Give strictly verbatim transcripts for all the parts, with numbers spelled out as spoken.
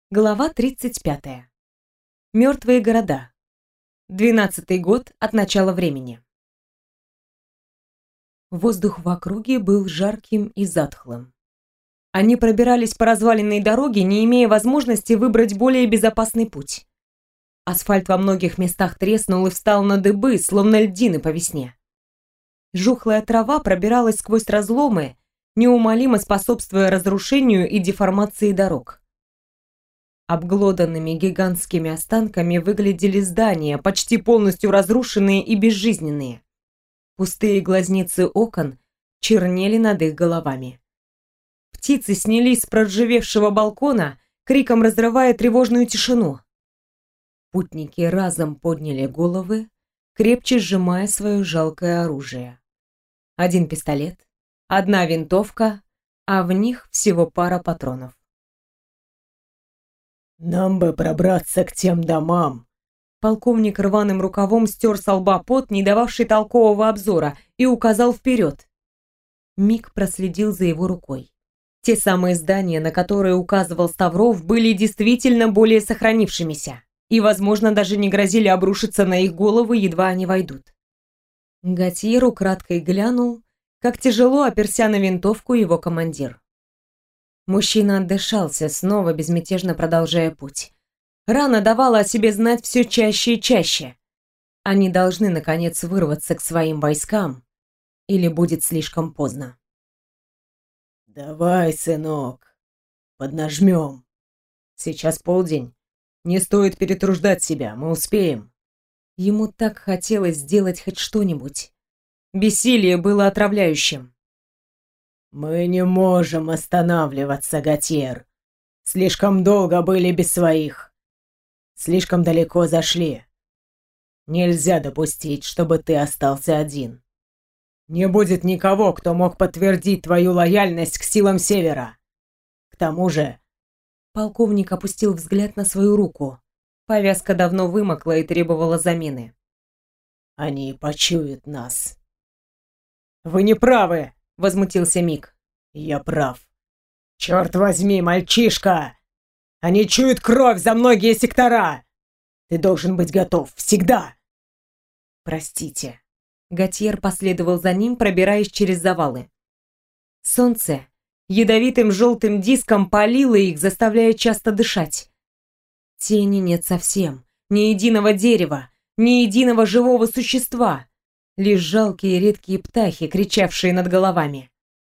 Глава тридцать пятая. Мертвые города. Двенадцатый год от начала времени. Воздух в округе был жарким и затхлым. Они пробирались по разваленной дороге, не имея возможности выбрать более безопасный путь. Асфальт во многих местах треснул и встал на дыбы, словно льдины по весне. Жухлая трава пробиралась сквозь разломы, неумолимо способствуя разрушению и деформации дорог. Обглоданными гигантскими останками выглядели здания, почти полностью разрушенные и безжизненные. Пустые глазницы окон чернели над их головами. Птицы снялись с проржавевшего балкона, криком разрывая тревожную тишину. Путники разом подняли головы, крепче сжимая свое жалкое оружие. Один пистолет, одна винтовка, а в них всего пара патронов. «Нам бы пробраться к тем домам!» Полковник рваным рукавом стер со лба пот, не дававший толкового обзора, и указал вперед. Мик проследил за его рукой. Те самые здания, на которые указывал Ставров, были действительно более сохранившимися и, возможно, даже не грозили обрушиться на их головы, едва они войдут. Готьер украдкой глянул, как тяжело оперся на винтовку его командир. Мужчина отдышался, снова безмятежно продолжая путь. Рана давала о себе знать все чаще и чаще. Они должны, наконец, вырваться к своим войскам, или будет слишком поздно. «Давай, сынок, поднажмем. Сейчас полдень. Не стоит перетруждать себя, мы успеем». Ему так хотелось сделать хоть что-нибудь. Бессилие было отравляющим. «Мы не можем останавливаться, Готьер. Слишком долго были без своих. Слишком далеко зашли. Нельзя допустить, чтобы ты остался один. Не будет никого, кто мог подтвердить твою лояльность к силам Севера. К тому же...» Полковник опустил взгляд на свою руку. Повязка давно вымокла и требовала замены. «Они почуют нас». «Вы не правы!» — возмутился Мик. «Я прав. Черт возьми, мальчишка! Они чуют кровь за многие сектора! Ты должен быть готов всегда!» «Простите». Готьер последовал за ним, пробираясь через завалы. Солнце ядовитым желтым диском палило их, заставляя часто дышать. Тени нет совсем, ни единого дерева, ни единого живого существа. Лишь жалкие редкие птахи, кричавшие над головами.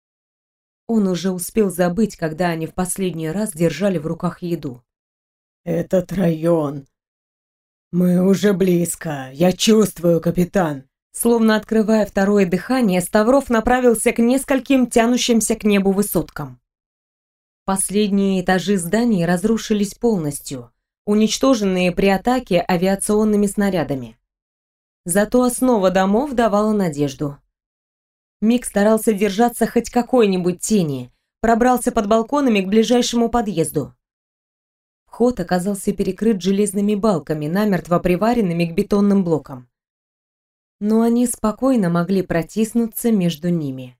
Он уже успел забыть, когда они в последний раз держали в руках еду. «Этот район... Мы уже близко, я чувствую, капитан». Словно открывая второе дыхание, Ставров направился к нескольким тянущимся к небу высоткам. Последние этажи зданий разрушились полностью, уничтоженные при атаке авиационными снарядами. Зато основа домов давала надежду. Мик старался держаться хоть какой-нибудь тени, пробрался под балконами к ближайшему подъезду. Вход оказался перекрыт железными балками, намертво приваренными к бетонным блокам. Но они спокойно могли протиснуться между ними.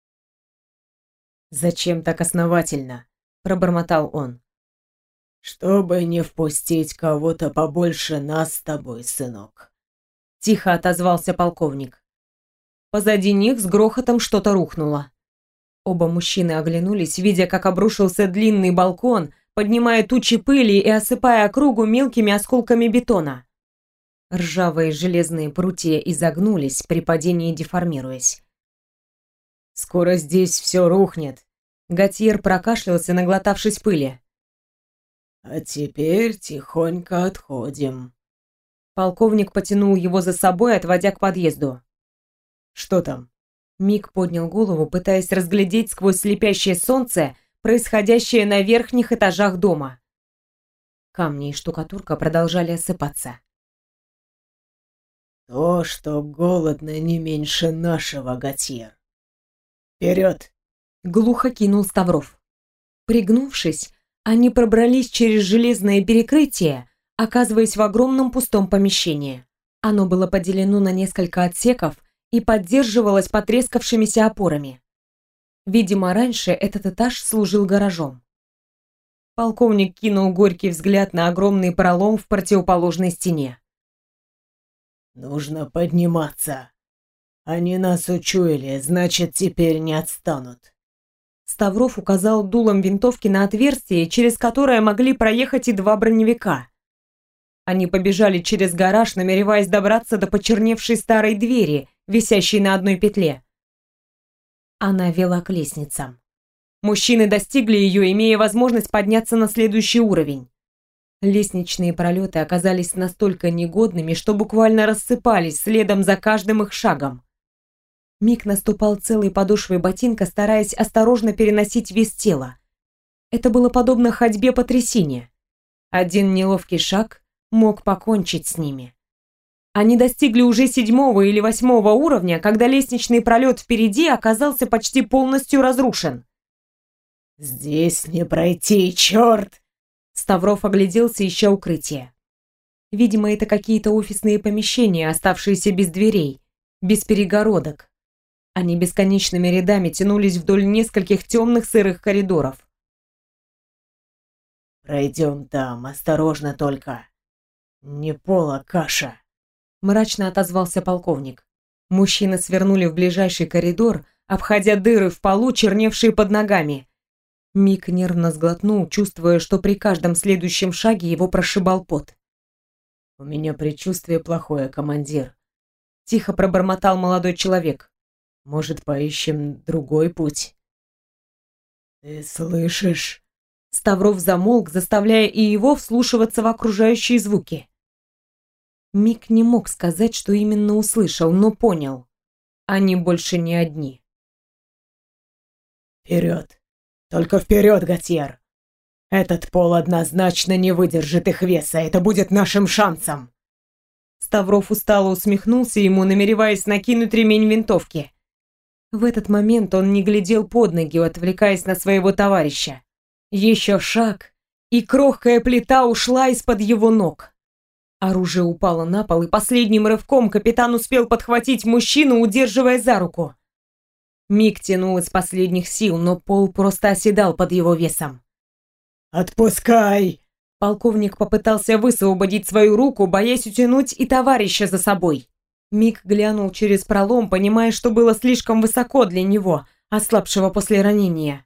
«Зачем так основательно?» – пробормотал он. «Чтобы не впустить кого-то побольше нас с тобой, сынок». Тихо отозвался полковник. Позади них с грохотом что-то рухнуло. Оба мужчины оглянулись, видя, как обрушился длинный балкон, поднимая тучи пыли и осыпая округу мелкими осколками бетона. Ржавые железные прутья изогнулись, при падении деформируясь. «Скоро здесь все рухнет», — Готьер прокашлялся, наглотавшись пыли. «А теперь тихонько отходим». Полковник потянул его за собой, отводя к подъезду. «Что там?» Мик поднял голову, пытаясь разглядеть сквозь слепящее солнце происходящее на верхних этажах дома. Камни и штукатурка продолжали осыпаться. «То, что голодно не меньше нашего, Готьер. Вперед!» — глухо кинул Ставров. Пригнувшись, они пробрались через железное перекрытие, оказываясь в огромном пустом помещении. Оно было поделено на несколько отсеков и поддерживалось потрескавшимися опорами. Видимо, раньше этот этаж служил гаражом. Полковник кинул горький взгляд на огромный пролом в противоположной стене. «Нужно подниматься. Они нас учуяли, значит, теперь не отстанут». Ставров указал дулом винтовки на отверстие, через которое могли проехать и два броневика. Они побежали через гараж, намереваясь добраться до почерневшей старой двери, висящей на одной петле. Она вела к лестницам. Мужчины достигли ее, имея возможность подняться на следующий уровень. Лестничные пролеты оказались настолько негодными, что буквально рассыпались следом за каждым их шагом. Мик наступал целой подошвой ботинка, стараясь осторожно переносить вес тела. Это было подобно ходьбе по трясине. Один неловкий шаг мог покончить с ними. Они достигли уже седьмого или восьмого уровня, когда лестничный пролет впереди оказался почти полностью разрушен. «Здесь не пройти, черт!» Ставров огляделся, ища укрытие. Видимо, это какие-то офисные помещения, оставшиеся без дверей, без перегородок. Они бесконечными рядами тянулись вдоль нескольких темных сырых коридоров. «Пройдем там, осторожно только. Не пола каша», — мрачно отозвался полковник. Мужчины свернули в ближайший коридор, обходя дыры в полу, черневшие под ногами. Мик нервно сглотнул, чувствуя, что при каждом следующем шаге его прошибал пот. «У меня предчувствие плохое, командир», — тихо пробормотал молодой человек. «Может, поищем другой путь?» «Ты слышишь?» Ставров замолк, заставляя и его вслушиваться в окружающие звуки. Мик не мог сказать, что именно услышал, но понял. Они больше не одни. «Вперед! Только вперед, Готьер! Этот пол однозначно не выдержит их веса, это будет нашим шансом!» Ставров устало усмехнулся ему, намереваясь накинуть ремень винтовки. В этот момент он не глядел под ноги, отвлекаясь на своего товарища. Еще шаг, и крохкая плита ушла из-под его ног. Оружие упало на пол, и последним рывком капитан успел подхватить мужчину, удерживая за руку. Миг тянул из последних сил, но пол просто оседал под его весом. «Отпускай!» Полковник попытался высвободить свою руку, боясь утянуть и товарища за собой. Миг глянул через пролом, понимая, что было слишком высоко для него, ослабшего после ранения.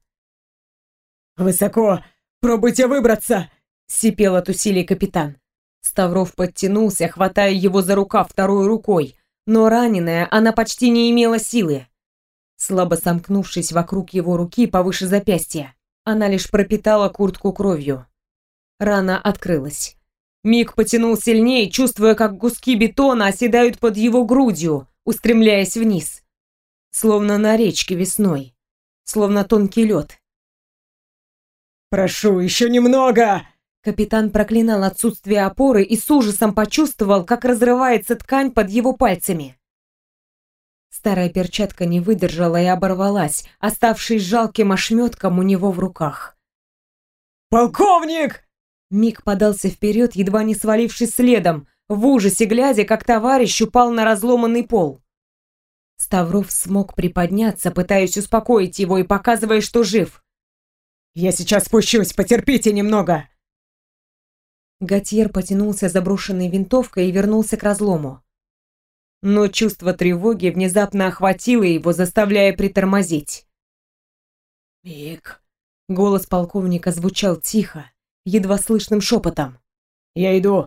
«Высоко! Пробуйте выбраться!» — сипел от усилий капитан. Ставров подтянулся, хватая его за рукав второй рукой, но раненая она почти не имела силы. Слабо сомкнувшись вокруг его руки повыше запястья, она лишь пропитала куртку кровью. Рана открылась. Миг потянул сильнее, чувствуя, как куски бетона оседают под его грудью, устремляясь вниз. Словно на речке весной. Словно тонкий лед. «Прошу, еще немного!» Капитан проклинал отсутствие опоры и с ужасом почувствовал, как разрывается ткань под его пальцами. Старая перчатка не выдержала и оборвалась, оставшись жалким ошметком у него в руках. «Полковник!» Миг подался вперед, едва не свалившись следом, в ужасе глядя, как товарищ упал на разломанный пол. Ставров смог приподняться, пытаясь успокоить его и показывая, что жив. «Я сейчас спущусь, потерпите немного!» Готьер потянулся за брошенной винтовкой и вернулся к разлому. Но чувство тревоги внезапно охватило его, заставляя притормозить. «Мик!» Голос полковника звучал тихо, едва слышным шепотом. «Я иду!»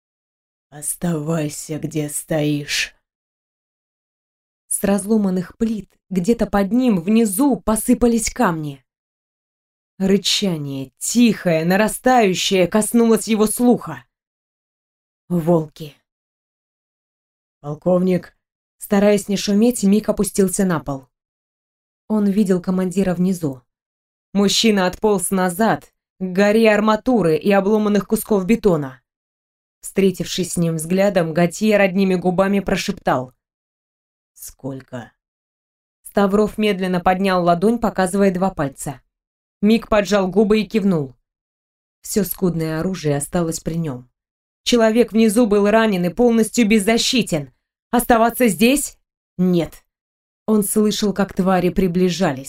«Оставайся, где стоишь!» С разломанных плит, где-то под ним, внизу, посыпались камни. Рычание, тихое, нарастающее, коснулось его слуха. Волки. «Полковник!» Стараясь не шуметь, Мик опустился на пол. Он видел командира внизу. Мужчина отполз назад, к горе арматуры и обломанных кусков бетона. Встретившись с ним взглядом, Готьер одними губами прошептал: «Сколько?» Ставров медленно поднял ладонь, показывая два пальца. Мик поджал губы и кивнул. Все скудное оружие осталось при нем. Человек внизу был ранен и полностью беззащитен. Оставаться здесь? Нет. Он слышал, как твари приближались.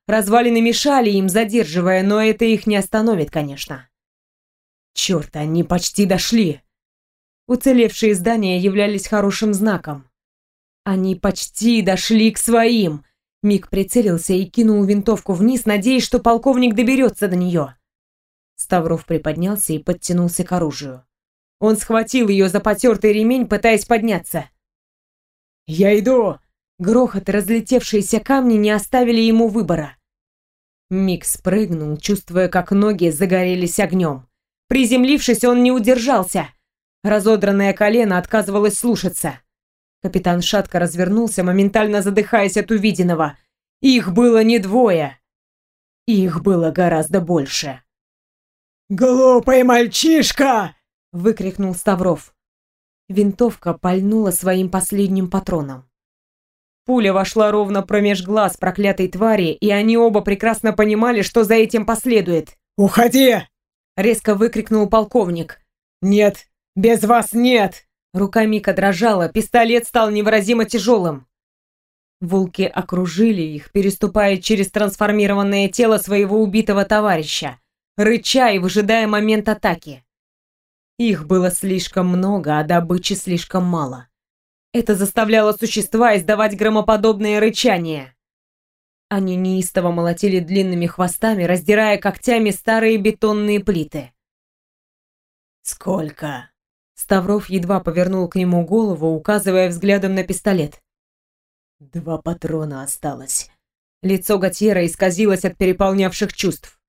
Развалины мешали им, задерживая, но это их не остановит, конечно. Черт, они почти дошли. Уцелевшие здания являлись хорошим знаком. Они почти дошли к своим. Мик прицелился и кинул винтовку вниз, надеясь, что полковник доберется до нее. Ставров приподнялся и подтянулся к оружию. Он схватил ее за потертый ремень, пытаясь подняться. «Я иду!» Грохот и разлетевшиеся камни не оставили ему выбора. Мик спрыгнул, чувствуя, как ноги загорелись огнем. Приземлившись, он не удержался. Разодранное колено отказывалось слушаться. Капитан шатко развернулся, моментально задыхаясь от увиденного. Их было не двое. Их было гораздо больше. «Глупый мальчишка!» — выкрикнул Ставров. Винтовка пальнула своим последним патроном. Пуля вошла ровно промеж глаз проклятой твари, и они оба прекрасно понимали, что за этим последует. «Уходи!» — резко выкрикнул полковник. «Нет, без вас нет!» Рука Мика дрожала, пистолет стал невыразимо тяжелым. Волки окружили их, переступая через трансформированное тело своего убитого товарища, рыча и выжидая момент атаки. Их было слишком много, а добычи слишком мало. Это заставляло существа издавать громоподобные рычания. Они неистово молотили длинными хвостами, раздирая когтями старые бетонные плиты. «Сколько?» Ставров едва повернул к нему голову, указывая взглядом на пистолет. «Два патрона осталось». Лицо Готьера исказилось от переполнявших чувств.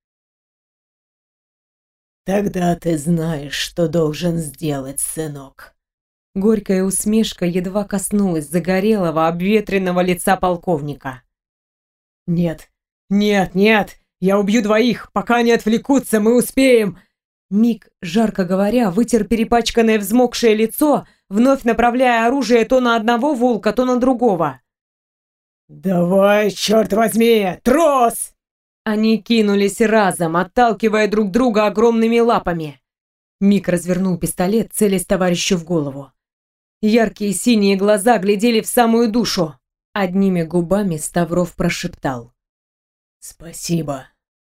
«Тогда ты знаешь, что должен сделать, сынок». Горькая усмешка едва коснулась загорелого, обветренного лица полковника. «Нет, нет, нет! Я убью двоих! Пока они отвлекутся, мы успеем!» Мик, жарко говоря, вытер перепачканное взмокшее лицо, вновь направляя оружие то на одного волка, то на другого. «Давай, черт возьми! Трос!» Они кинулись разом, отталкивая друг друга огромными лапами. Мик развернул пистолет, целясь товарищу в голову. Яркие синие глаза глядели в самую душу. Одними губами Ставров прошептал: «Спасибо».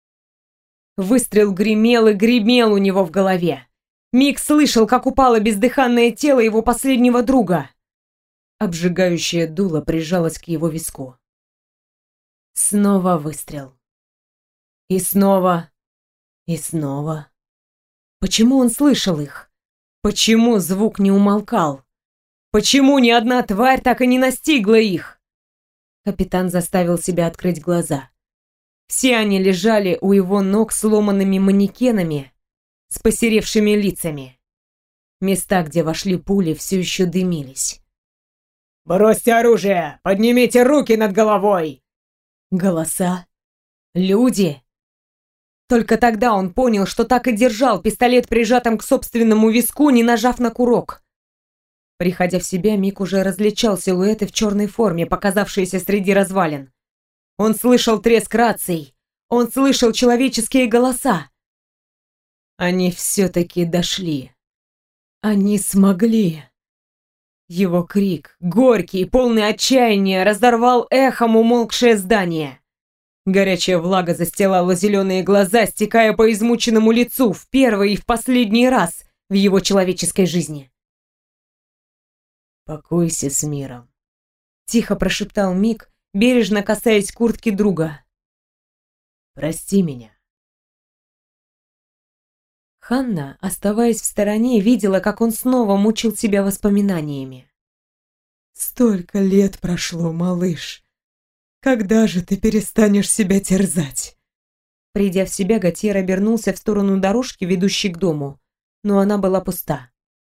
Выстрел гремел и гремел у него в голове. Мик слышал, как упало бездыханное тело его последнего друга. Обжигающее дуло прижалось к его виску. Снова выстрел. И снова. И снова. Почему он слышал их? Почему звук не умолкал? Почему ни одна тварь так и не настигла их? Капитан заставил себя открыть глаза. Все они лежали у его ног сломанными манекенами, с посеревшими лицами. Места, где вошли пули, все еще дымились. «Бросьте оружие! Поднимите руки над головой!» Голоса. Люди. Только тогда он понял, что так и держал пистолет прижатым к собственному виску, не нажав на курок. Приходя в себя, Мик уже различал силуэты в черной форме, показавшиеся среди развалин. Он слышал треск раций. Он слышал человеческие голоса. Они все-таки дошли. Они смогли. Его крик, горький, полный отчаяния, разорвал эхом умолкшее здание. Горячая влага застилала зеленые глаза, стекая по измученному лицу в первый и в последний раз в его человеческой жизни. «Покойся с миром», — тихо прошептал Мик, бережно касаясь куртки друга. «Прости меня». Ханна, оставаясь в стороне, видела, как он снова мучил себя воспоминаниями. «Столько лет прошло, малыш. Когда же ты перестанешь себя терзать?» Придя в себя, Готьер обернулся в сторону дорожки, ведущей к дому, но она была пуста.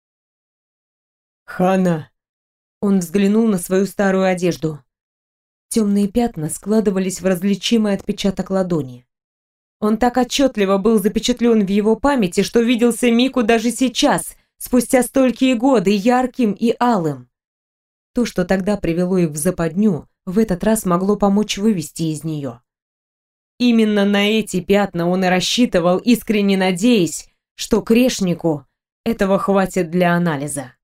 «Ханна!» Он взглянул на свою старую одежду. Темные пятна складывались в различимый отпечаток ладони. Он так отчетливо был запечатлен в его памяти, что виделся Мику даже сейчас, спустя столькие годы, ярким и алым. То, что тогда привело их в западню, в этот раз могло помочь вывести из нее. Именно на эти пятна он и рассчитывал, искренне надеясь, что Крешнику этого хватит для анализа.